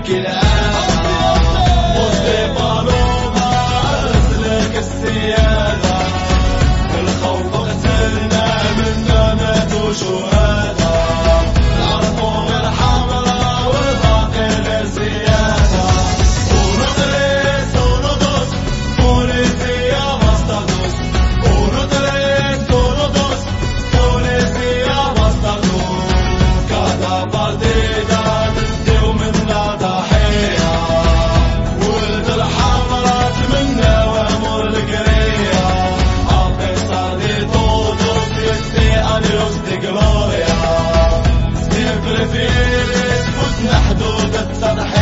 كل أنا مصطفى أسلك السيادة الخوف قتلنا منا ماتوا شهداء العرفوا بالحمراء والباقي غير زيادة وندرس وندرس بوليسية مستدوس وندرس وندرس بوليسية مستدوس كذا برديدة ندي ومنا ضحية ولد الحمراء منا وامور القرية عطي دي تودرس يدي أديوس دي جلوريا سيف الفيرس فتنا حدود التضحية